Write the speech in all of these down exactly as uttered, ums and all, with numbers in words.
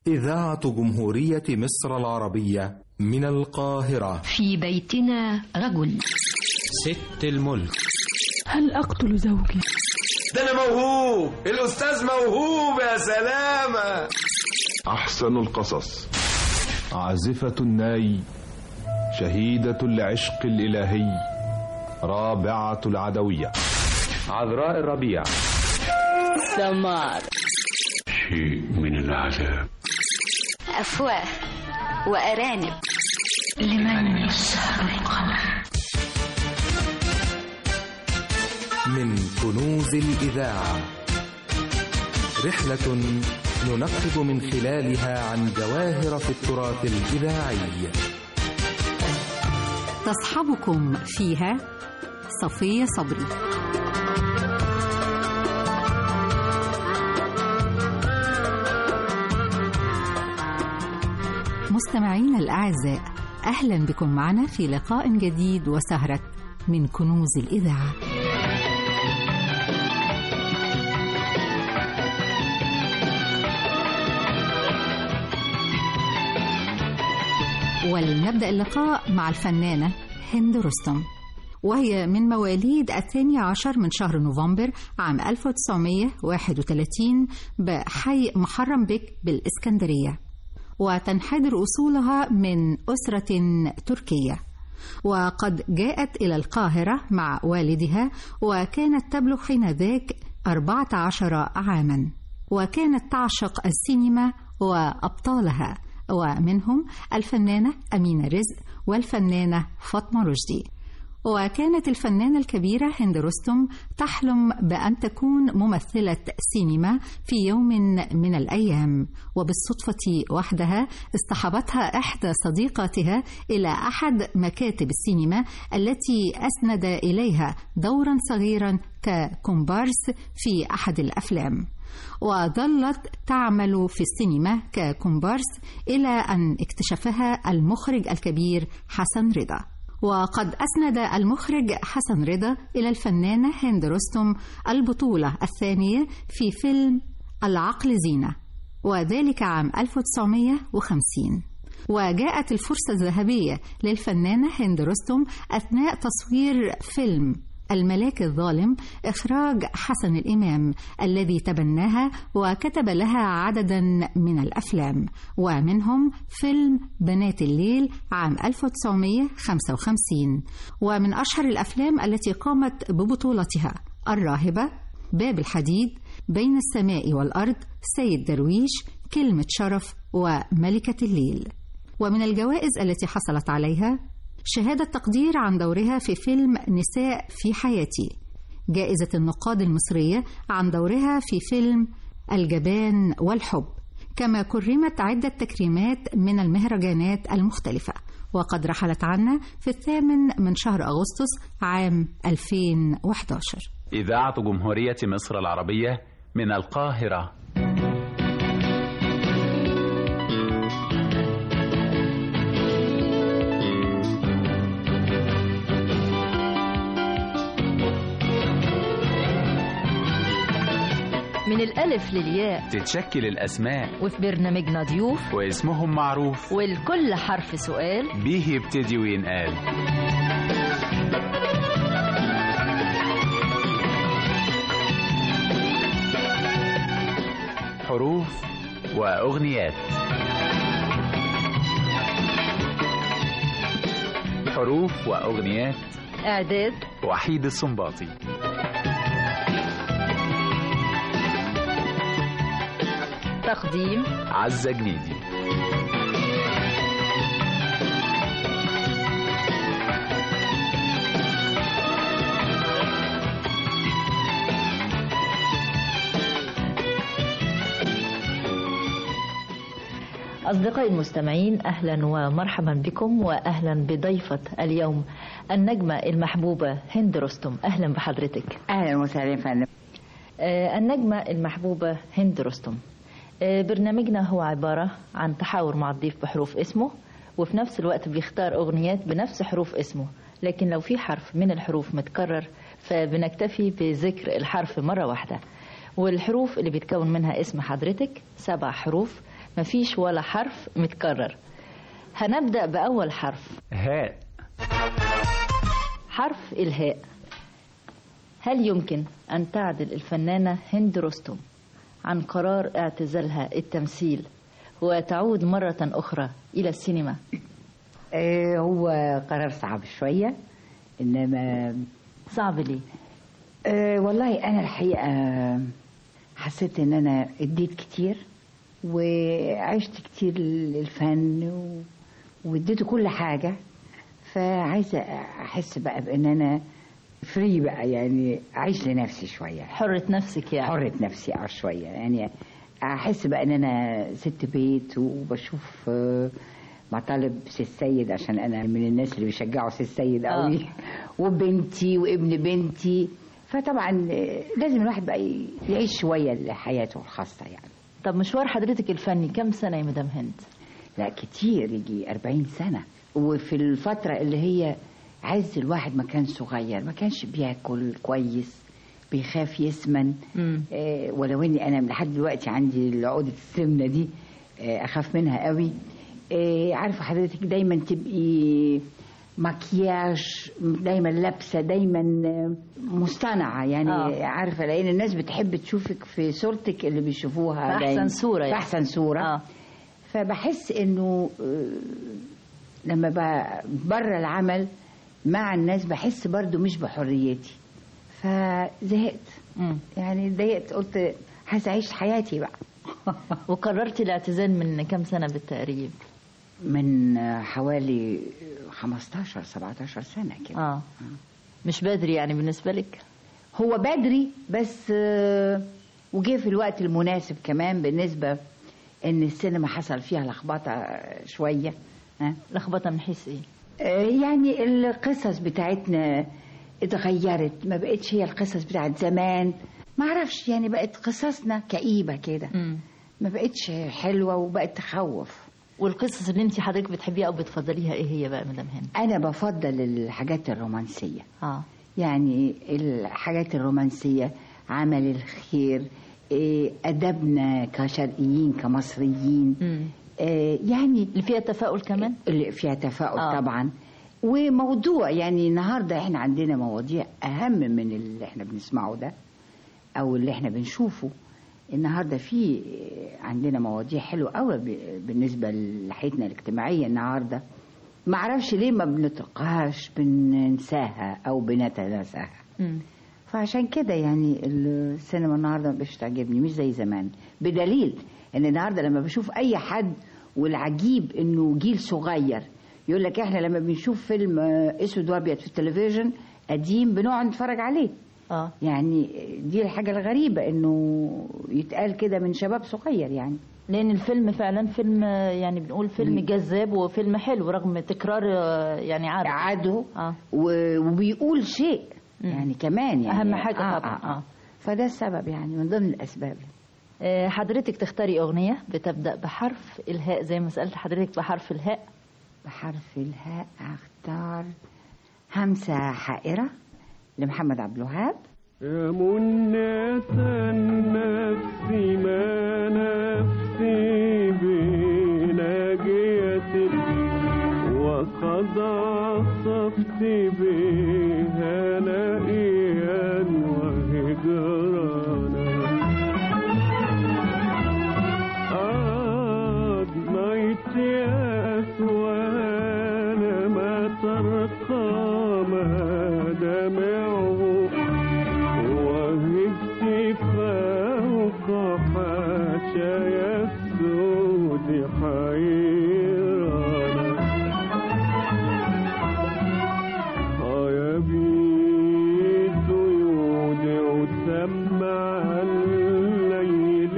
إذاعة جمهورية مصر العربية من القاهرة. في بيتنا رجل. ست الملك. هل أقتل زوجي؟ ده أنا موهوب، الأستاذ موهوب يا سلامة. أحسن القصص. عازفة الناي، شهيدة العشق الإلهي، رابعة العدوية، عذراء الربيع، سمار، شيء من العذاب، أفواه وأرانب، لمن يسهر القمر. من كنوز الإذاعة، رحلة ننقب من خلالها عن جواهر في التراث الإذاعي. تصحبكم فيها صفية صبري. مستمعينا الأعزاء، أهلا بكم معنا في لقاء جديد وسهرة من كنوز الإذاعة. ولنبدأ اللقاء مع الفنانة هند رستم، وهي من مواليد الثاني عشر من شهر نوفمبر عام ألف وتسعمائة وواحد وثلاثين بحي محرم بك بالإسكندرية، وتنحدر أصولها من أسرة تركية، وقد جاءت إلى القاهرة مع والدها وكانت تبلغ حينذاك أربعة عشر عاما، وكانت تعشق السينما وأبطالها، ومنهم الفنانة أمينة رزق والفنانة فاطمة رشدي. وكانت الفنانة الكبيرة هند رستم تحلم بأن تكون ممثلة سينما في يوم من الأيام، وبالصدفة وحدها اصطحبتها إحدى صديقاتها إلى أحد مكاتب السينما التي أسند إليها دورا صغيرا ككومبارس في أحد الأفلام، وظلت تعمل في السينما ككومبارس إلى أن اكتشفها المخرج الكبير حسن رضا. وقد أسند المخرج حسن رضا إلى الفنانة هند رستم البطولة الثانية في فيلم العقل زينة، وذلك عام ألف وتسعمائة وخمسين. وجاءت الفرصة الذهبية للفنانة هند رستم أثناء تصوير فيلم الملاك الظالم، إخراج حسن الإمام الذي تبناها وكتب لها عددا من الأفلام، ومنهم فيلم بنات الليل عام ألف وتسعمائة وخمسة وخمسين. ومن أشهر الأفلام التي قامت ببطولتها الراهبة، باب الحديد، بين السماء والأرض، سيد درويش، كلمة شرف، وملكة الليل. ومن الجوائز التي حصلت عليها شهادة تقدير عن دورها في فيلم نساء في حياتي، جائزة النقاد المصرية عن دورها في فيلم الجبان والحب، كما كرمت عدة تكريمات من المهرجانات المختلفة. وقد رحلت عنا في الثامن من شهر أغسطس عام ألفين وأحد عشر. إذاعة جمهورية مصر العربية من القاهرة. من الألف للياء تتشكل الأسماء، وفي برنامجنا ضيوف واسمهم معروف، والكل حرف سؤال بيه يبتدي وينقال. حروف وأغنيات. حروف وأغنيات، إعداد وحيد السنباطي. تقديم عزة جنيدي. أصدقائي المستمعين، أهلا ومرحبا بكم، وأهلا بضيفة اليوم النجمة المحبوبة هند رستم. أهلا بحضرتك. أهلا وسهلا فندم. آه النجمة المحبوبة هند رستم، آه برنامجنا هو عبارة عن تحاور مع الضيف بحروف اسمه، وفي نفس الوقت بيختار أغنيات بنفس حروف اسمه، لكن لو في حرف من الحروف متكرر فبنكتفي بذكر الحرف مرة واحدة. والحروف اللي بيتكون منها اسم حضرتك سبع حروف، مفيش ولا حرف متكرر. هنبدأ بأول حرف. هاء. حرف الهاء. هل يمكن أن تعدل الفنانة هند رستم عن قرار اعتزالها التمثيل وتعود مرة أخرى إلى السينما؟ آه هو قرار صعب شوية، إنما صعب ليه؟ آه والله أنا الحقيقة حسيت إن أنا اديت كتير وعشت كتير الفن واديته كل حاجة، فعايزة أحس بقى بأن أنا فري بقى، يعني أعيش لنفسي شوية. حرة نفسك يعني؟ حرة نفسي اه شوية، يعني أحس بقى أن أنا ست بيت وبشوف مطالب سي السيد، عشان أنا من الناس اللي بيشجعوا سي السيد قوي. آه. وبنتي وابن بنتي، فطبعا لازم الواحد بقى يعيش شوية لحياته الخاصة يعني. طب مشوار حضرتك الفني كم سنة يا مدام هند؟ لا كتير، يجي أربعين سنة. وفي الفترة اللي هي عز الواحد ما كان صغير، ما كانش بياكل كويس، بيخاف يسمن. آه ولو اني انا لحد دلوقتي عندي عقدة السمنة دي، آه اخاف منها قوي. آه عارفة حضرتك دايما تبقي مكياج، دايما لابسة، دايما مصطنعة يعني. آه. عارفة لان الناس بتحب تشوفك في صورتك اللي بيشوفوها في احسن صورة يعني. في احسن صورة. آه. فبحس انه آه لما بقى بره العمل مع الناس بحس برضو مش بحريتي، فزهقت. مم. يعني ضايقت، قلت عايز اعيش حياتي بقى. وقررتي الاعتزال من كم سنة بالتقريب؟ من حوالي خمستاشر سبعتاشر سنة كده. آه. آه. مش بدري يعني بالنسبة لك؟ هو بدري، بس وجه في الوقت المناسب كمان، بالنسبة ان السينما حصل فيها لخبطة شوية. ها؟ لخبطة من حيث ايه؟ يعني القصص بتاعتنا اتغيرت، ما بقتش هي القصص بتاعت زمان، ما اعرفش يعني، بقت قصصنا كئيبة كده، ما بقتش حلوة وبقت تخوف. والقصص اللي انت حضرتك بتحبيها او بتفضليها ايه هي بقى مدام هند؟ انا بفضل الحاجات الرومانسية. اه يعني الحاجات الرومانسية، عمل الخير، ادبنا كشرقيين كمصريين. م. يعني اللي فيها تفاؤل كمان، اللي فيها تفاؤل. آه. طبعا. وموضوع يعني النهارده احنا عندنا مواضيع اهم من اللي احنا بنسمعه ده او اللي احنا بنشوفه. النهارده في عندنا مواضيع حلوه قوي بالنسبه لحياتنا الاجتماعيه النهارده، ما اعرفش ليه ما بنطلقهاش، بننساها او بنتناساها. فعشان كده يعني السينما النهارده مش تعجبني، مش زي زمان، بدليل ان النهارده لما بشوف اي حد، والعجيب انه جيل صغير يقول لك احنا لما بنشوف فيلم اسود وابيض في التلفزيون قديم بنقعد نتفرج عليه. اه يعني دي الحاجه الغريبه انه يتقال كده من شباب صغير، يعني لان الفيلم فعلا فيلم، يعني بنقول فيلم جذاب وفيلم حلو رغم تكرار يعني عاده عاده. آه. وبيقول شيء يعني كمان، يعني اهم حاجه آه طبعا. آه. آه. فده السبب يعني، من ضمن الاسباب. حضرتك تختاري أغنية بتبدأ بحرف الهاء زي ما سألت حضرتك بحرف الهاء. بحرف الهاء أختار همسة حائرة لمحمد عبد الوهاب. يا منة النفس ما نفسي بناجيتك وقد عصفت بها نائيا وهجرانا أضنيت يا أسوان ما ترقى ما دمعه وهبت فوق حاشايا السود حيرانا يا بيت يودع سمع الليل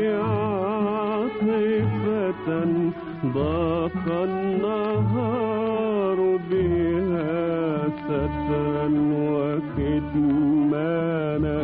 عاطفة ضاق النهار بها سترا وكتمانا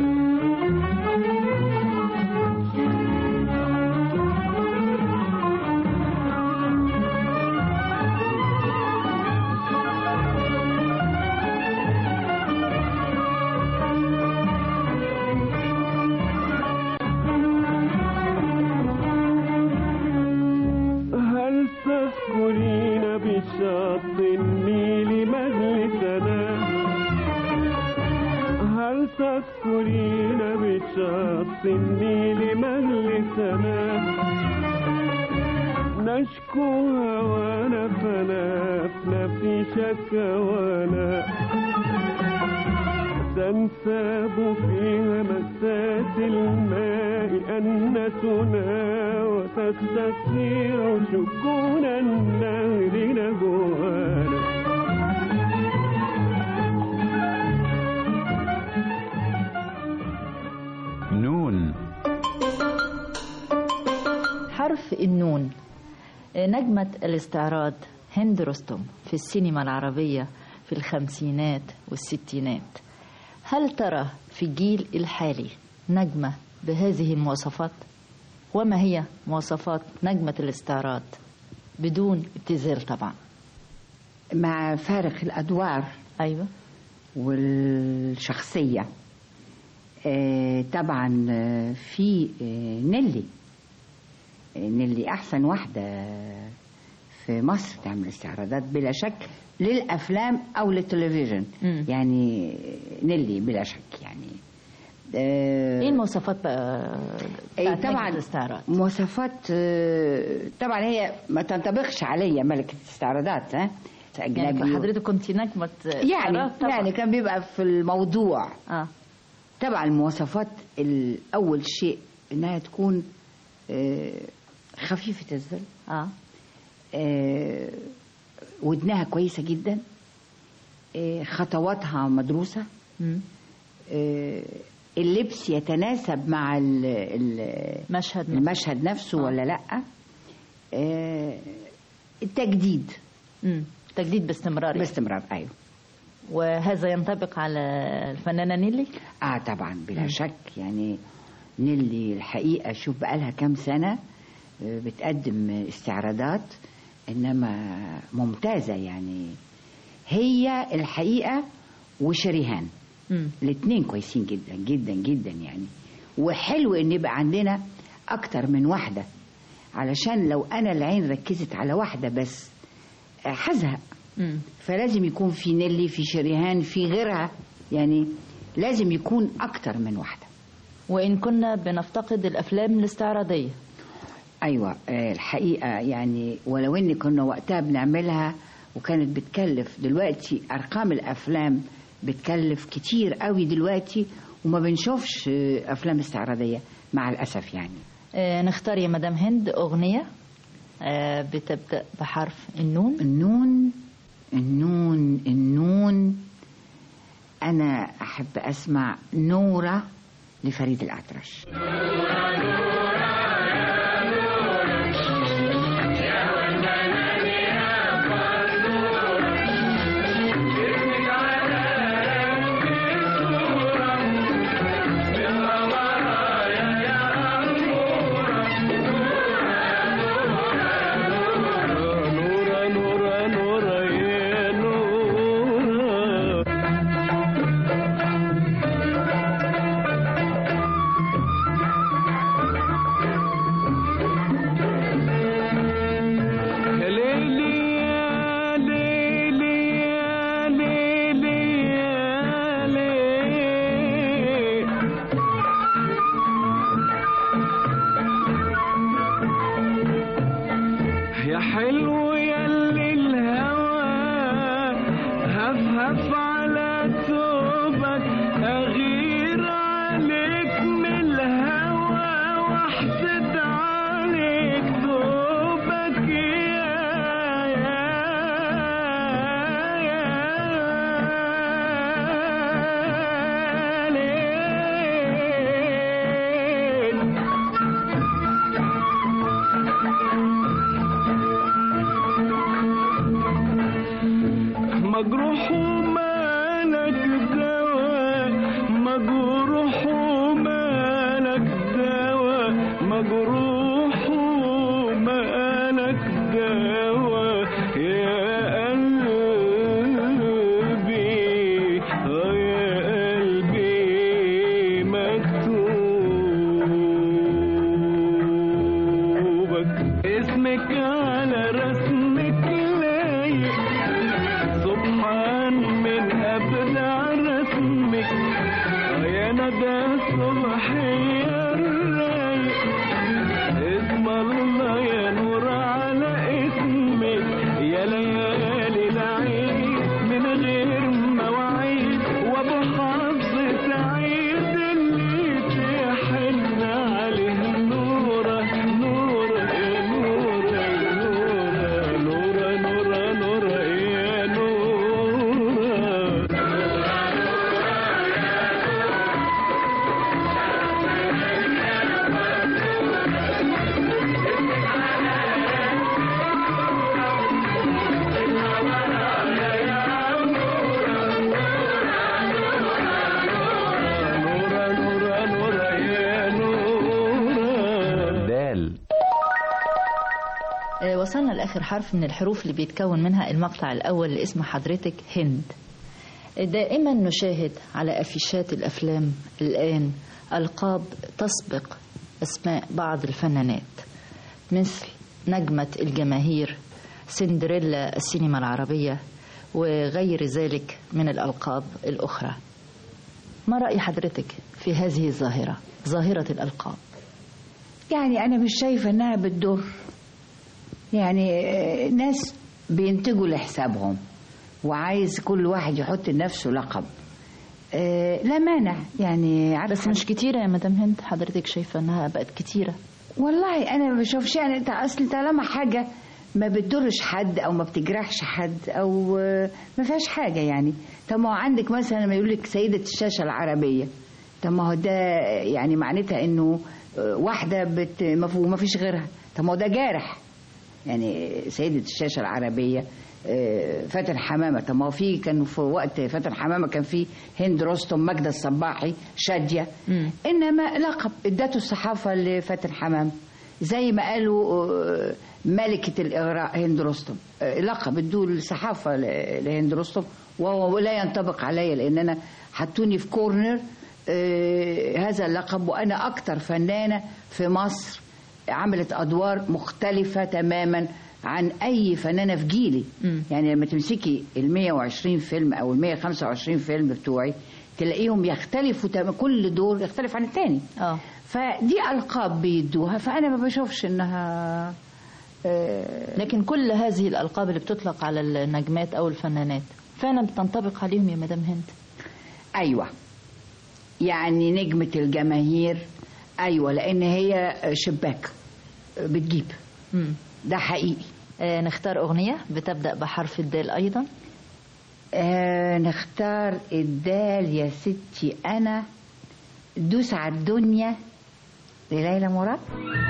تذكرين بشط النيل مجلسنا هل تذكرين بشط النيل مجلسنا نشكو هوانا فنفنا في شكوانا تنساب فيها مسات الماء أنتنا وتستطيع شكون النهر نجوانا نون. حرف النون. نجمة الاستعراض هند رستم في السينما العربية في الخمسينات والستينات. هل ترى في الجيل الحالي نجمة بهذه المواصفات؟ وما هي مواصفات نجمة الاستعراض بدون ابتذال طبعا؟ مع فارق الأدوار أيوة والشخصية. آه طبعا في آه نيلي نيلي أحسن واحدة في مصر تعمل استعراضات بلا شك للأفلام أو للتلفزيون. م. يعني نيلي بلا شك. يعني آه ايه المواصفات بقى بتاعت طبعا الاستعراض؟ مواصفات آه طبعا هي ما تنطبقش عليا ملكة الاستعراضات. ها يعني حضرتك كنت نجمة يعني طبعا. يعني كان بيبقى في الموضوع. اه طبعا المواصفات الأول شيء إنها تكون آه خفيفة الظل. اه, آه ودنها كويسة جدا. آه خطواتها مدروسة. آه اللبس يتناسب مع المشهد المشهد نفسه. آه. ولا لأ. آه التجديد. مم. تجديد باستمرار. باستمرار أيوه. وهذا ينطبق على الفنانة نيلي؟ اه طبعا بلا م. شك. يعني نيلي الحقيقة شوف بقالها كام سنة بتقدم استعراضات انما ممتازة. يعني هي الحقيقة وشريهان الاثنين كويسين جدا جدا جدا. يعني وحلو ان يبقى عندنا اكتر من واحدة علشان لو انا العين ركزت على واحدة بس هزهق. فلازم يكون في نيلي في شريهان في غيرها. يعني لازم يكون اكتر من واحدة. وان كنا بنفتقد الافلام الاستعراضية. ايوه الحقيقة يعني ولو ان كنا وقتها بنعملها وكانت بتكلف. دلوقتي ارقام الافلام بتكلف كتير قوي دلوقتي وما بنشوفش افلام استعراضية مع الاسف. يعني آه نختار يا مدام هند اغنية آه بتبدأ بحرف النون. النون النون النون أنا أحب أسمع نورة لفريد الأطرش. مجروح ومالك دواء مجروح ومالك دواء مجروح ومالك دواء يا قلبي يا قلبي مكتوبك اسمك على رسمي وصلنا لآخر حرف من الحروف اللي بيتكون منها المقطع الأول لاسم حضرتك هند. دائما نشاهد على أفيشات الأفلام الآن ألقاب تسبق أسماء بعض الفنانات مثل نجمة الجماهير، سندريلا السينما العربية، وغير ذلك من الألقاب الأخرى. ما رأي حضرتك في هذه الظاهرة، ظاهرة الألقاب؟ يعني أنا مش شايفة أنها بتضر، يعني ناس بينتجوا لحسابهم وعايز كل واحد يحط لنفسه لقب، أه لا مانع يعني. بس مش كتيرة يا مدام هند، حضرتك شايفة أنها بقت كتيرة؟ والله أنا ما بشوفش، يعني أنت أصل طالما حاجة ما بتضرش حد أو ما بتجرحش حد أو ما فيهاش حاجة يعني. طب ما هو عندك مثلا ما يقول لك سيدة الشاشة العربية، طب ما هو ده يعني معناتها إنه واحدة بت ما فيش غيرها، طب ما هو ده جارح يعني. سيدة الشاشة العربية فاتن حمامة، طب ما هو في كان في وقت فاتن حمامة كان في هند رستم، ماجدة الصباحي، شادية، م. إنما لقب ادته الصحافة لفاتن حمامة، زي ما قالوا ملكة الإغراء هند رستم، لقب ادوه الصحافة لهند رستم، ولا ينطبق عليا لأن أنا حطوني في كورنر هذا اللقب، وأنا أكتر فنانة في مصر عملت أدوار مختلفة تماما عن أي فنانة في جيلي. م. يعني لما تمسكي المية وعشرين فيلم أو المية خمسة وعشرين فيلم بتوعي تلاقيهم يختلفوا تماما، كل دور يختلف عن التاني. اه فدي ألقاب بيدوها، فأنا ما بشوفش إنها آه لكن كل هذه الألقاب اللي بتطلق على النجمات أو الفنانات فعلا بتنطبق عليهم يا مدام هند؟ أيوة، يعني نجمة الجماهير أيوة، لأن هي شباك بتجيب. م. ده حقيقي. آه نختار أغنية بتبدأ بحرف الدال أيضا. آه نختار الدال يا ستي. أنا دوس على الدنيا لليلى مراد.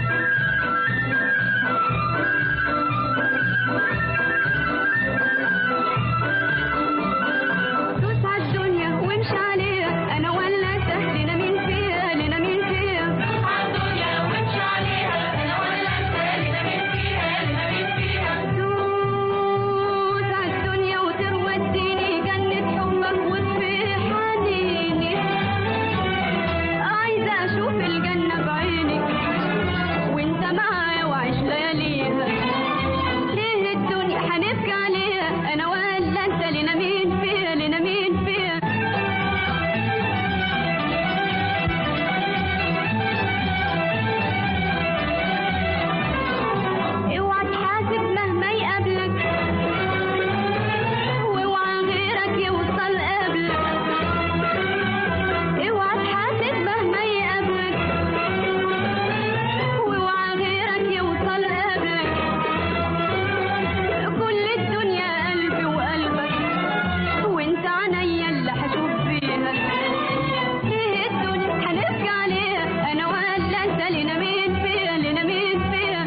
دوس على الدنيا وامشي عليها، أنا ولا سهل لنا مين فيها، لنا مين فيها. دوس على الدنيا وامشي عليها، أنا ولا سهل لنا مين فيها، لنا مين فيها. دوس على الدنيا وتروديني جنة حبك وتفيح حنيني، عايزة أشوف الجنة بعيني وانت معايا وعيش لياليها. ليه الدنيا هنبكي عليها، أنا ولا أنت، لنا مين فيها، لنا مين فيها. اوعى تحاسب مهما يقابلك، واوعى غيرك يوصل قبلك. اوعى تحاسب مهما يقابلك، واوعى غيرك يوصل قبلك. كل الدنيا قلبي وقلبك، وانت عينيا اللي هشوف فيها. ليه الدنيا هنبكي عليها، انا ولا انت، لنا مين فيها، لنا مين فيها.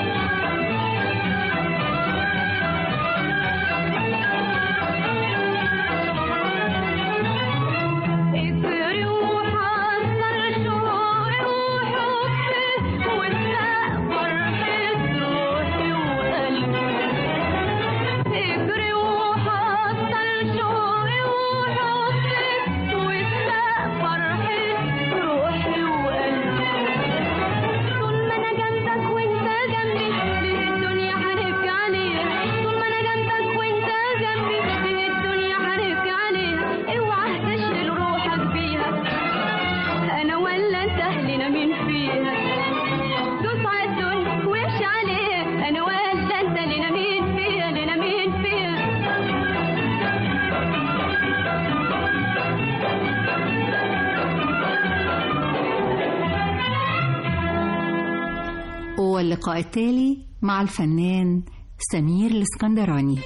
اجري وحصل شوقي وحبي، واسرق فرحة روحي وقلبي. اجري وحصل شوقي وحبي، واسرق فرحة روحي وقلبي. طول ما انا جنبك وانت جنبي، ليه الدنيا هنبكي عليها. طول ما انا جنبك وانت جنبي، ليه الدنيا هنبكي عليها. اوعى تشغل روحك بيها، انا ولا انت، لنا مين فيها. دوس على الدنيا وامشي عليها، انا ولا انت، لنا مين فيها، لنا مين فيها. واللقاء التالي مع الفنان سمير الاسكندراني.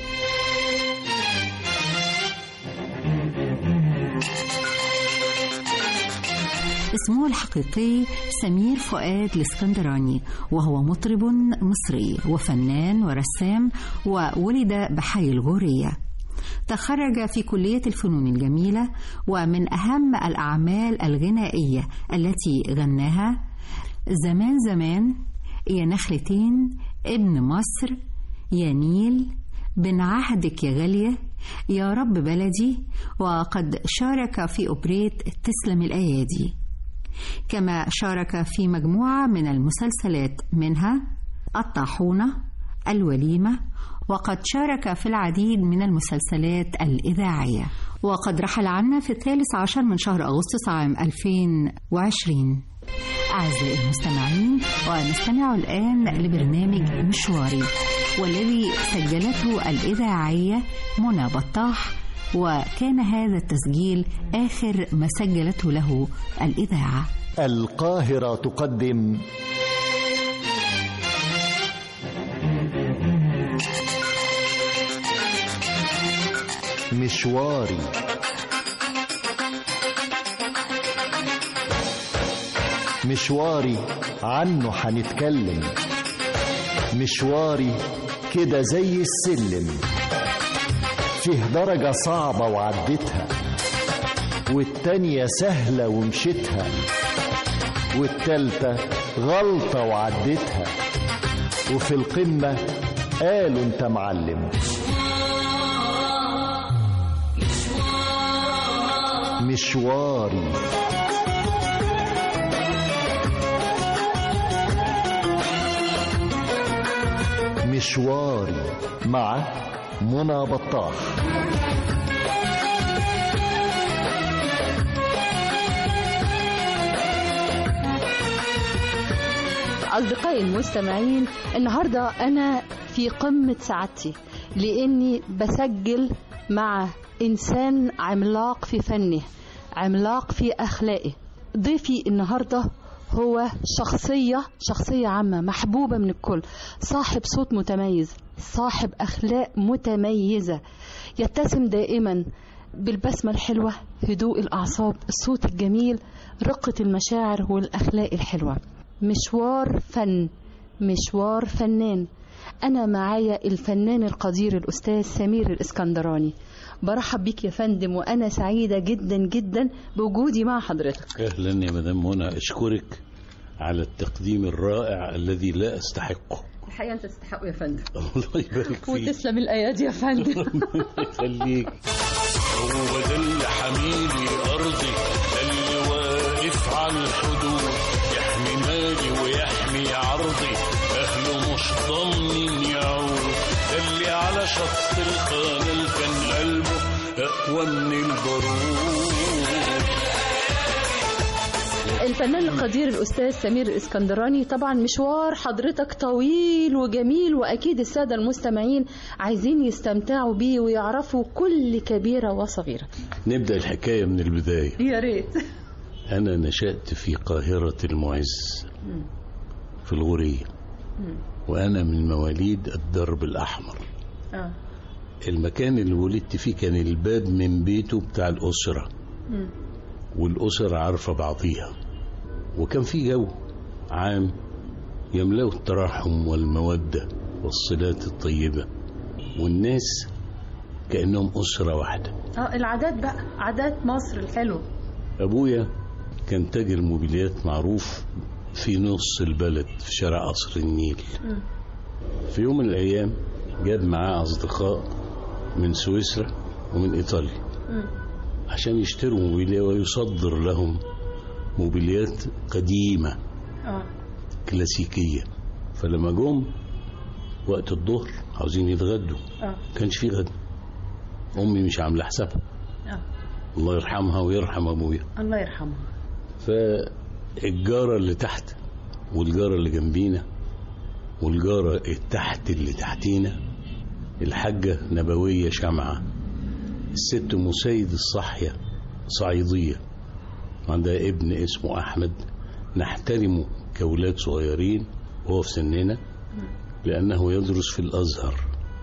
اسمه الحقيقي سمير فؤاد الاسكندراني، وهو مطرب مصري وفنان ورسام، وولد بحي الغورية. تخرج في كلية الفنون الجميلة، ومن أهم الأعمال الغنائية التي غناها زمان زمان، يا نخلتين، ابن مصر، يا نيل بن عهدك يا غالية، يا رب بلدي، وقد شارك في أوبريت تسلم الأيادي، كما شارك في مجموعة من المسلسلات منها الطاحونة، الوليمة، وقد شارك في العديد من المسلسلات الإذاعية. وقد رحل عنا في الثالث عشر من شهر أغسطس عام ألفين وعشرين. أعزائي المستمعين، ونستمع الآن لبرنامج مشواري، والذي سجلته الإذاعية منى بطاح، وكان هذا التسجيل آخر ما سجلته له الإذاعة. القاهرة تقدم مشواري. مشواري عنه هنتكلم، مشواري كده زي السلم، فيه درجة صعبة وعدتها، والتانية سهلة ومشيتها، والتالتة غلطة وعدتها، وفي القمة قالوا انت معلم. مشواري مشواري مع منى بطاح. أصدقائي المستمعين، النهاردة أنا في قمة سعادتي لأني بسجل مع إنسان عملاق في فنه، عملاق في أخلاقه. ضيفي النهاردة هو شخصية شخصية عامة محبوبة من الكل، صاحب صوت متميز، صاحب أخلاق متميزة، يتسم دائما بالبسمة الحلوة، هدوء الأعصاب، الصوت الجميل، رقة المشاعر والأخلاق الحلوة. مشوار فن، مشوار فنان. أنا معايا الفنان القدير الأستاذ سمير الإسكندراني. برحب بيك يا فندم، وأنا سعيدة جدا جدا بوجودي مع حضرتك. أهلا يا مدام منى، أشكرك على التقديم الرائع الذي لا أستحقه. الحقيقة أنت تستحقه يا فندم. الله يبارك فيك. وتسلم الأيادي يا فندم. يخليك. هو ده اللي حميلي أرضي، اللي واقف على الحدود، يحمي مالي ويحمي عرضي، أهله مش ضامنين يعود، اللي على شط القناة كان قلبه أقوى من البارود. الفنان القدير الأستاذ سمير الإسكندراني، طبعا مشوار حضرتك طويل وجميل، وأكيد السادة المستمعين عايزين يستمتعوا بيه ويعرفوا كل كبيرة وصغيرة. نبدأ الحكاية من البداية. يا ريت. أنا نشأت في قاهرة المعز في الغورية، وأنا من مواليد الدرب الأحمر. آه. المكان اللي ولدت فيه كان الباب من بيته بتاع الأسرة، م. والأسرة عارفة بعضيها، وكان في جو عام يملأ التراحم والمودة والصلات الطيبة، والناس كأنهم أسرة واحدة. اه العادات بقى، عادات مصر الحلو. أبويا كان تاجر موبيليات معروف في نص البلد في شارع قصر النيل. م. في يوم من الأيام جاب معاه أصدقاء من سويسرا ومن إيطاليا م. عشان يشتروا موبيليات ويصدر لهم موبيليات قديمة آه. كلاسيكية. فلما جم وقت الظهر عاوزين يتغدوا، آه. كانش في غدا، أمي مش عاملة حسابها، آه. الله يرحمها ويرحم أبويا. الله يرحمها. فالجارة اللي تحت والجارة اللي جنبينا والجارة التحت اللي تحتينا الحاجة نبوية شمعة، الست مسيد الصحية صعيدية، عندها ابن اسمه أحمد، نحترمه كأولاد صغيرين وهو في سننا، لأنه يدرس في الأزهر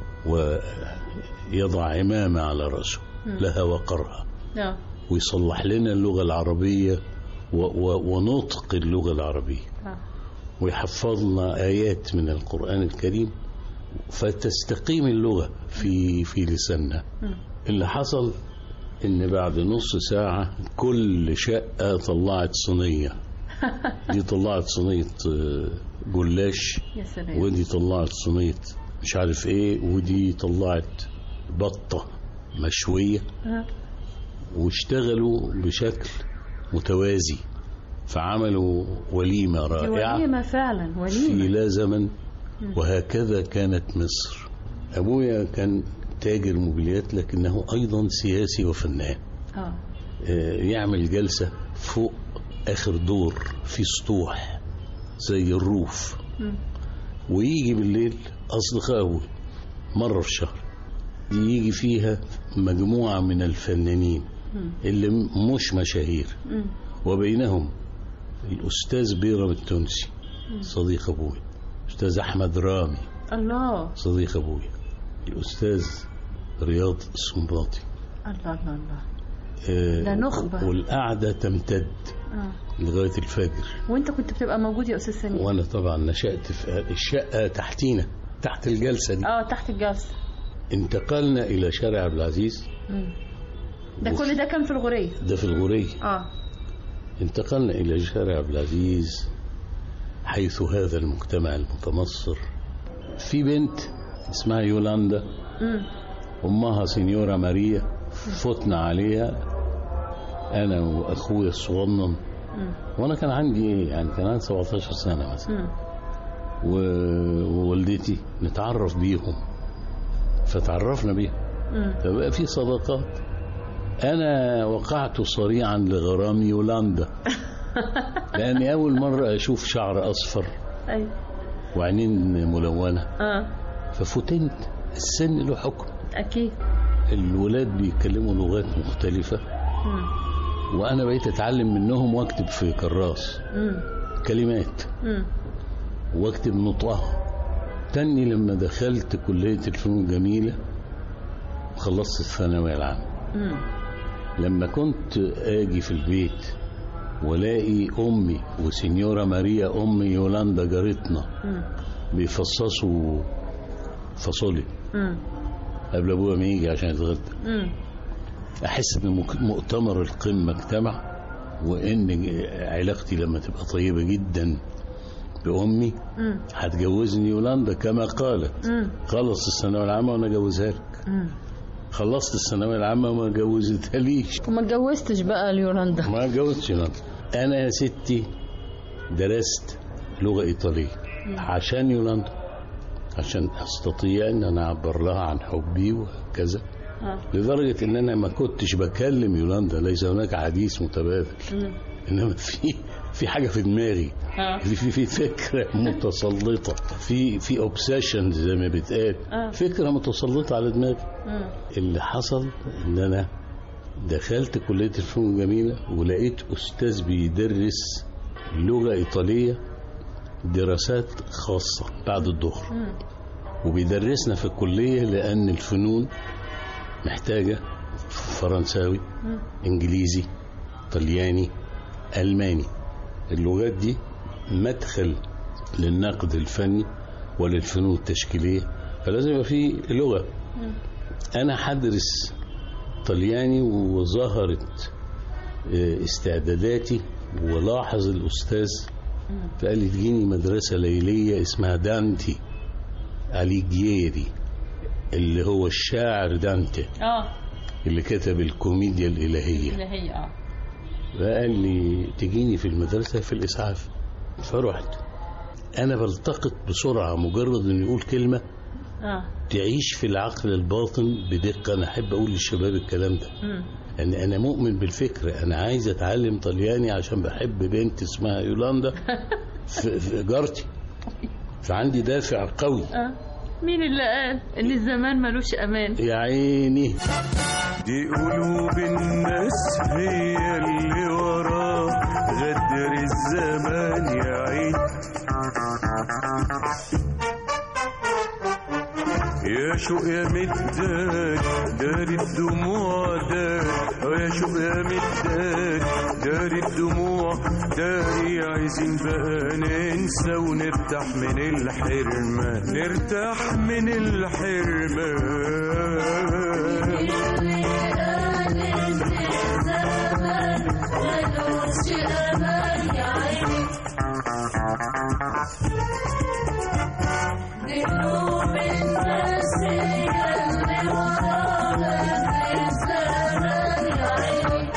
ويضع عمامة على رأسه لها وقرها، ويصلح لنا اللغة العربية ونطق اللغة العربية، ويحفظنا آيات من القرآن الكريم فتستقيم اللغة في في لساننا. اللي حصل إن بعد نص ساعة كل شقة طلعت صينية، دي طلعت صينية جلاش، ودي طلعت صينية مش عارف ايه، ودي طلعت بطة مشوية، واشتغلوا بشكل متوازي، فعملوا وليمة رائعة. وليمة فعلا، وليمة في لا زمن. وهكذا كانت مصر. أبويا كان تاجر موبيليات لكنه أيضا سياسي وفنان. آه. يعمل جلسة فوق آخر دور في سطوح زي الروف، م. ويجي بالليل أصدقائه مرة في الشهر يجي فيها مجموعة من الفنانين م. اللي مش مشاهير، م. وبينهم الأستاذ بيرم التونسي صديق أبوي، الأستاذ أحمد رامي الله صديق أبوي، الأستاذ رياض السنباطي الله الله الله آه ده نخبة. والقعدة تمتد آه. لغاية الفجر. وانت كنت بتبقى موجود يا أستاذ سمير؟ وانا طبعا نشأت في الشقة تحتينا، تحت الجلسة دي. اه تحت الجلسة. انتقلنا إلى شارع عبد العزيز. مم. ده كل ده كان في الغورية؟ ده في الغورية. اه انتقلنا إلى شارع عبد العزيز، حيث هذا المجتمع المتمصر. في بنت اسمها يولاندا، مم. أمها سينيورا ماريا، فتنا عليها أنا وأخويا الصغنن، وأنا كان عندي إيه يعني كان عندي سبعتاشر سنة مثلا، ووالدتي نتعرف بيهم، فتعرفنا بيهم، فبقى في صداقات. أنا وقعت صريعا لغرام يولاندا لأني أول مرة أشوف شعر أصفر وعينين ملونة، ففتنت. السن له حكم أكيد. الولاد بيتكلموا لغات مختلفة، مم. وأنا بقيت أتعلم منهم وأكتب في كراس مم. كلمات مم. وأكتب نطقها. تاني لما دخلت كلية الفنون الجميلة وخلصت الثانوية العامة، لما كنت آجي في البيت ولاقي أمي وسينيورا ماريا أمي يولاندا جارتنا مم. بيفصصوا فاصوليا قبل ابويا ما يجي عشان يتغدى، احس ان مؤتمر القمه اجتمع، وان علاقتي لما تبقى طيبه جدا بامي هتجوزني يولاندا كما قالت. مم. خلص الثانويه العامه وانا اجوزها لك. مم. خلصت الثانويه العامه وما جوزتها ليش. وما اتجوزتش بقى ليولاندا؟ ما اتجوزتش يولاندا. انا يا ستي درست لغه ايطاليه عشان يولاندا، عشان استطيع ان انا اعبر لها عن حبي وكذا. آه. لدرجه ان انا ما كنتش بكلم يولاندا، ليس هناك حديث متبادل، مم. انما في في حاجه في دماغي، آه. في في فكره متسلطه، في في اوبسيشن زي ما بيتقال، آه. فكره متسلطه على دماغي. مم. اللي حصل ان انا دخلت كليه الفنون الجميله ولقيت استاذ بيدرس لغه ايطاليه دراسات خاصة بعد الظهر، وبيدرسنا في الكلية لأن الفنون محتاجة فرنساوي، إنجليزي، طلياني، ألماني. اللغات دي مدخل للنقد الفني وللفنون التشكيلية، فلازم يبقى فيه لغة. أنا حدرس طلياني وظهرت استعداداتي، ولاحظ الأستاذ فقال لي تجيني مدرسة ليلية اسمها دانتي أليجيري، اللي هو الشاعر دانتي اه اللي كتب الكوميديا الإلهية الإلهية اه فقال لي تجيني في المدرسة في الإسعاف. فرحت. أنا بلتقط بسرعة، مجرد أن يقول كلمة اه تعيش في العقل الباطن بدقة. أنا أحب أقول للشباب الكلام ده، م. أن أنا مؤمن بالفكرة. أنا عايز أتعلم طلياني عشان بحب بنت اسمها يولاندا في جارتي، فعندي دافع قوي. أه. مين اللي قال إن الزمان ملوش أمان؟ يا عيني، دي قلوب الناس هي اللي وراه غدر الزمان يا عيني. يا شوق يا مداد داري الدموع داري، يا شوق يا مداد داري الدموع داري. عايزين بقى ننسى ونرتاح من الحرمان، نرتاح من الحرمان. قلوب الناس هي اللي ورانا في الزمن يا عيني.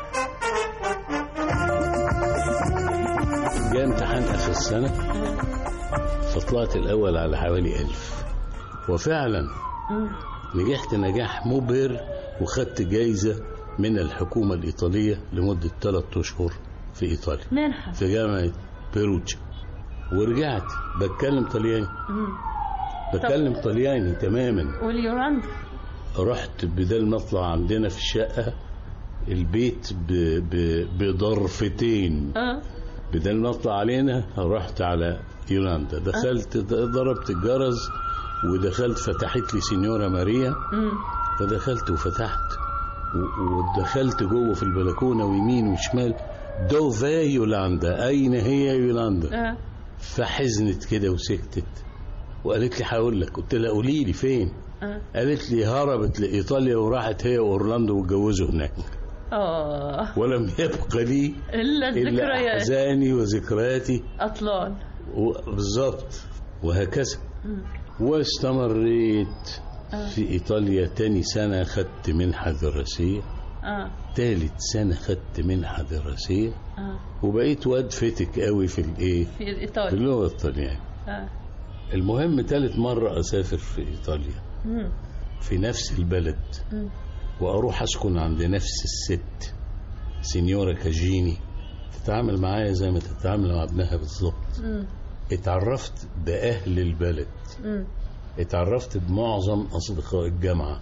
جاء امتحان آخر السنة فطلعت الأول على حوالي ألف، وفعلا نجحت نجاح مبهر وخدت جايزة من الحكومة الإيطالية لمدة ثلاثة أشهر في إيطاليا منحة في جامعة بيروجيا. ورجعت بتكلم طلياني بتكلم طلياني تماما. واليولندا رحت بدل ما اطلع عندنا في الشقة البيت ب... ب... بضرفتين اه بدل ما اطلع علينا رحت على يولندا. دخلت ضربت الجرس ودخلت، فتحت لي سينيورا ماريا. مم. فدخلت وفتحت ودخلت جوه في البلكونة ويمين وشمال، دوفا يولندا، أين هي يولندا؟ أه. فحزنت كده وسكتت وقالت لي هقول لك. قلت لها قولي لي فين؟ أه. قالت لي هربت لإيطاليا وراحت هي وأورلاندو واتجوزوا هناك. آه ولم يبقى لي إلا الذكريات، أحزاني وذكرياتي أطلال. بالظبط. وهكذا واستمريت آه. في إيطاليا. تاني سنة خدت منحة دراسية. آه. تالت سنة خدت منحة دراسية. آه. وبقيت واد فتك قوي في الايه في الإيطالي في اللغة الطليانية. آه. المهم تالت مرة أسافر في إيطاليا مم. في نفس البلد. مم. وأروح أسكن عند نفس الست سينيورا كاجيني، تتعامل معايا زي ما تتعامل مع ابنها بالظبط. مم. اتعرفت بأهل البلد. مم. اتعرفت بمعظم أصدقاء الجامعة.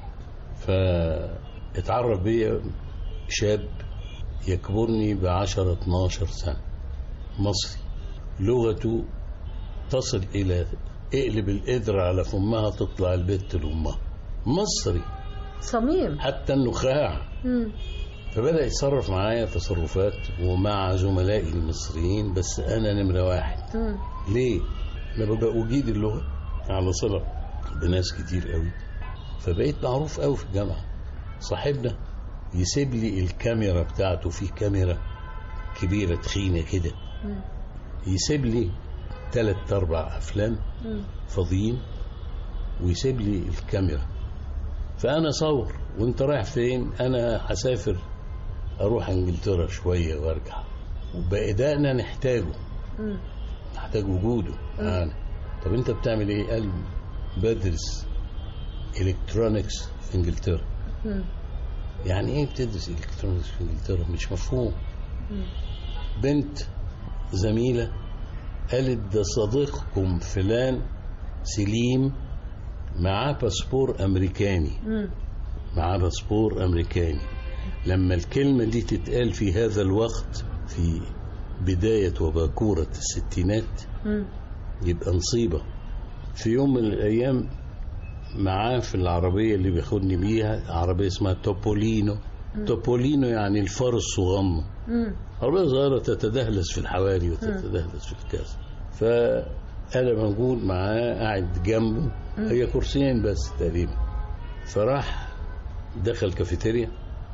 فاتعرف بي شاب يكبرني بعشرة اتناشر سنة، مصري، لغته تصل إلى اقلب القدر على فمها تطلع البت لأمها، مصري صميم حتى النخاع. مم. فبدأ يتصرف معايا تصرفات ومع زملائي المصريين، بس أنا نمرة واحد. مم. ليه؟ أنا ببقى أجيد اللغة على صلة بناس كتير قوي، فبقيت معروف قوي في الجامعة. صاحبنا يسيب لي الكاميرا بتاعته، في كاميرا كبيرة تخينة كده، يسيب لي ثلاث أربع أفلام فاضيين ويسيب لي الكاميرا. فأنا صور وانت رايح فين؟ أنا هسافر أروح انجلترا شوية وارجع. وبقينا نحتاجه نحتاج وجوده معانا. طب انت بتعمل ايه؟ قال بدرس الكترونكس في انجلترا. يعني ايه بتدرس الكترونكس في انجلترا؟ مش مفهوم. بنت زميلة قالت ده صديقكم فلان سليم معاه باسبور امريكاني، معاه باسبور امريكاني. لما الكلمة دي تتقال في هذا الوقت في بداية وباكورة الستينات يبقى نصيبة. في يوم من الأيام معاه في العربية اللي بياخدني بيها، عربية اسمها توبولينو. مم. توبولينو يعني الفار الصغنن، عربية صغيرة تتدهلس في الحواري وتتدهلس في الكاس. فأنا موجود معاه قاعد جنبه، هي كرسيين بس تقريبا. فراح دخل كافيتيريا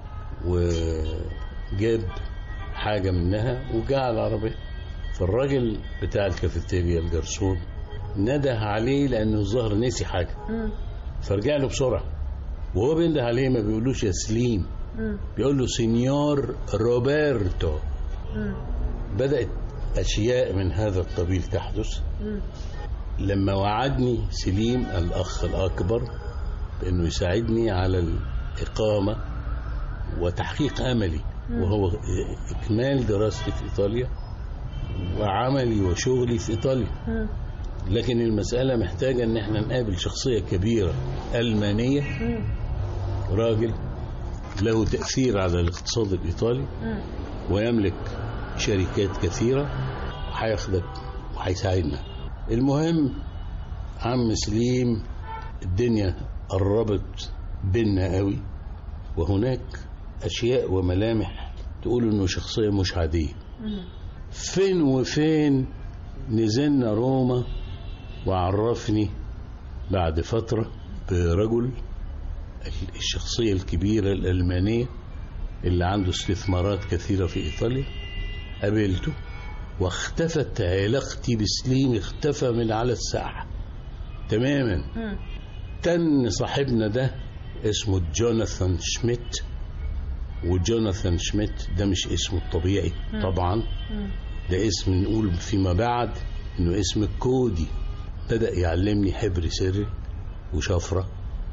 وجاب حاجة منها وجاء على العربية. فالراجل بتاع الكافيتيريا الجرسون نده عليه لأنه الظهر نسي حاجة، فرجع له بسرعة. وهو بينده عليه ما بيقولوش يا سليم، بيقول له سينيور روبرتو. بدأت أشياء من هذا القبيل تحدث. لما وعدني سليم الأخ الأكبر بأنه يساعدني على الإقامة وتحقيق أملي، وهو إكمال دراستي في إيطاليا وعملي وشغلي في إيطاليا. لكن المسألة محتاجة أن احنا نقابل شخصية كبيرة ألمانية، راجل له تأثير على الاقتصاد الإيطالي ويملك شركات كثيرة، وهياخدك وهيساعدنا. المهم عم سليم الدنيا قربت بينا قوي، وهناك أشياء وملامح تقول إنه شخصية مش عادية. فين وفين نزلنا روما وعرفني بعد فترة برجل الشخصية الكبيرة الألمانية اللي عنده استثمارات كثيرة في إيطاليا. قابلته واختفت علاقتي بسليم، اختفى من على الساحة. تماما. مم. تن صاحبنا ده اسمه جوناثان شميت، وجوناثان شميت ده مش اسمه الطبيعي مم. طبعا، مم. ده اسم نقول فيما بعد انه اسم كودي. بدأ يعلمني حبر سري وشفرة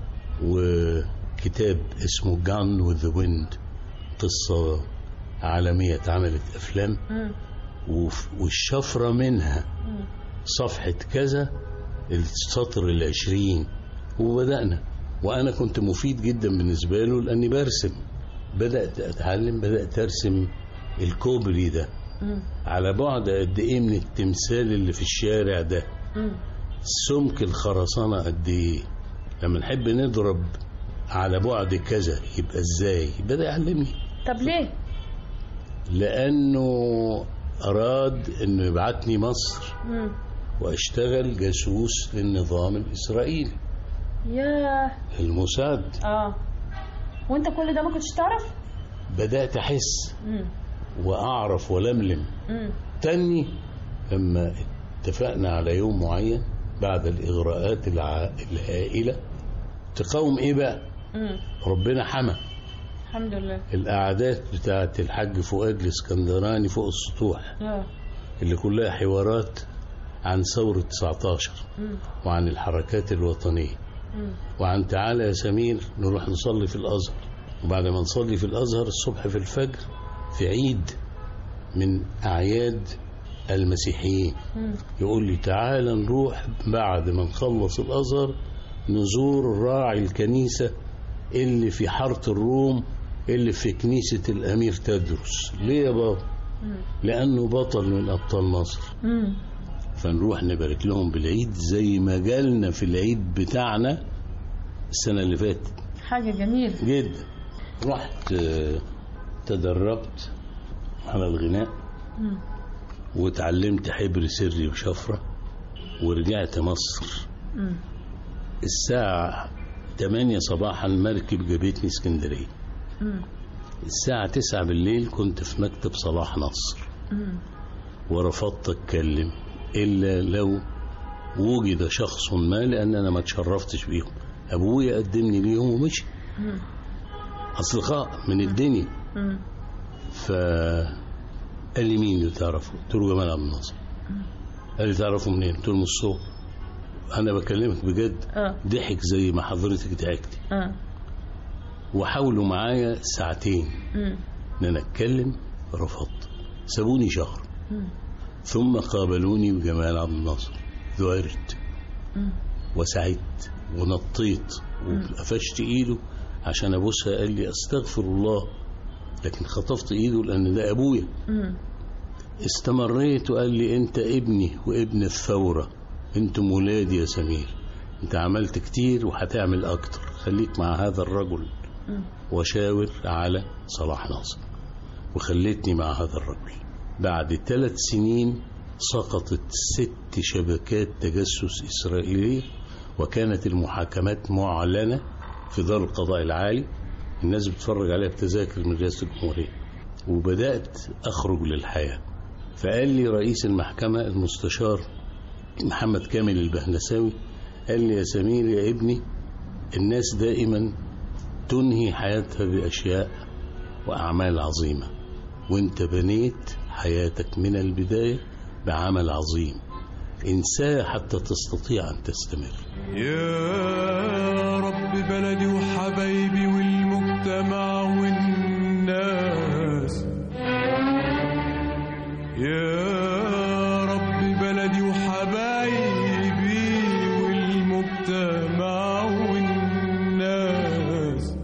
وكتاب اسمه Gone with the Wind، قصة عالمية اتعملت أفلام، مم. والشفرة منها مم. صفحة كذا السطر العشرين، وبدأنا. وأنا كنت مفيد جدا بالنسبة له لأني برسم. بدأت أتعلم، بدأت أرسم الكوبري ده مم. على بعد قد إيه من التمثال اللي في الشارع ده، مم. سمك الخرسانة قد إيه، لما نحب نضرب على بعد كذا يبقى إزاي. بدأ يعلمني. طب ليه؟ لأنه أراد أنه يبعتني مصر مم. وأشتغل جاسوس للنظام الإسرائيلي ياه الموساد. اه وانت كل ده ما كنتش تعرف؟ بدأت أحس مم. وأعرف ولملم. مم. تاني لما اتفقنا على يوم معين بعد الإغراءات الع... الهائلة تقاوم إيه بقى؟ مم. ربنا حمى الحمد لله. القعدات بتاعت الحاج فؤاد الاسكندراني فوق السطوح اه اللي كلها حوارات عن ثورة تسعتاشر مم. وعن الحركات الوطنية مم. وعن تعالى يا سمير نروح نصلي في الأزهر، وبعد ما نصلي في الأزهر الصبح في الفجر في عيد من أعياد المسيحيين مم. يقول لي تعالى نروح بعد ما نخلص الأزهر نزور راعي الكنيسة اللي في حارة الروم اللي في كنيسة الأمير تدرس. ليه يا بابا؟ مم. لأنه بطل من أبطال مصر. مم. فنروح نبارك لهم بالعيد زي ما جالنا في العيد بتاعنا السنة اللي فاتت. حاجة جميلة جدا. رحت تدربت على الغناء مم. وتعلمت حبر سري وشفرة ورجعت مصر. مم. الساعة تمانية صباحا مركب جابتني اسكندرية. مم. الساعة تسعة بالليل كنت في مكتب صلاح نصر. مم. ورفضت اتكلم إلا لو وجد شخص ما، لأن أنا ما تشرفتش بيهم. أبويا قدمني ليهم ومشي. مم. أصدقاء من الدنيا. مم. فقال لي مين اللي تعرفه؟ قلت له جمال عبد الناصر. قال لي تعرفه منين؟ قلت له من الصوت. أنا بكلمك بجد. آه. ضحك زي ما حضرتك ضحكتي. آه. وحاولوا معايا ساعتين مم. ان انا اتكلم، رفضت. سابوني شهر. مم. ثم قابلوني بجمال عبد الناصر. ذعرت مم. وسعدت ونطيت وقفشت ايده عشان ابوسها. قال لي استغفر الله، لكن خطفت ايده لان ده ابويا. مم. استمريت وقال لي انت ابني وابن الثورة، انتم ولادي يا سمير، انت عملت كتير وهتعمل اكتر، خليك مع هذا الرجل. مم. وشاور على صلاح ناصر وخلتني مع هذا الرجل. بعد ثلاث سنين سقطت ست شبكات تجسس إسرائيلية، وكانت المحاكمات معلنة في دار القضاء العالي، الناس بتفرج عليها بتذاكر من رئاسة الجمهورية. وبدأت أخرج للحياة. فقال لي رئيس المحكمة المستشار محمد كامل البهنساوي، قال لي يا سمير يا ابني، الناس دائما تنهي حياتها بأشياء وأعمال عظيمة، وانت بنيت حياتك من البداية بعمل عظيم، انساه حتى تستطيع أن تستمر. يا رب بلدي وحبايبي والمجتمع والناس، يا رب بلدي وحبايبي والمجتمع والناس،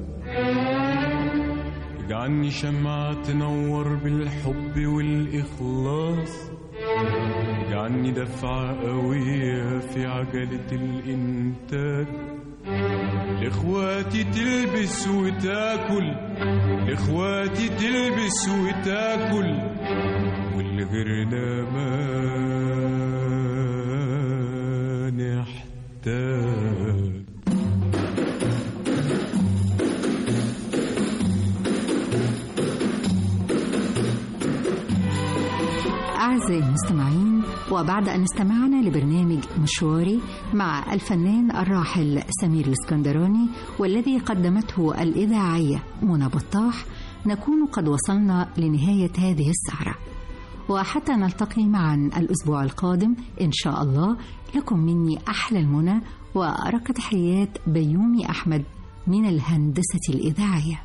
اجعلني شمعة تنور بالحب والإخلاص، اجعلني دفعة قوية في عجلة الإنتاج، لإخواتي تلبس وتاكل، لإخواتي تلبس وتاكل، واللي غيرنا ما نحتاج. أعزائي المستمعين، وبعد أن استمعنا لبرنامج مشواري مع الفنان الراحل سمير الاسكندراني والذي قدمته الإذاعية منى بطاح، نكون قد وصلنا لنهاية هذه السهرة. وحتى نلتقي معا الأسبوع القادم إن شاء الله، لكم مني أحلى المنى وأرق تحيات بيومي أحمد من الهندسة الإذاعية.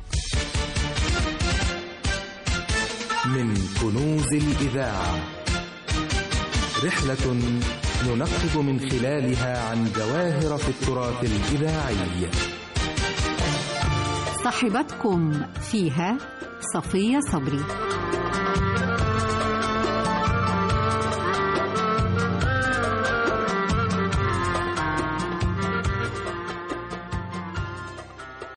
من كنوز الإذاعة، رحلة ننقب من خلالها عن جواهر في التراث الإذاعي. صاحبتكم فيها صفية صبري.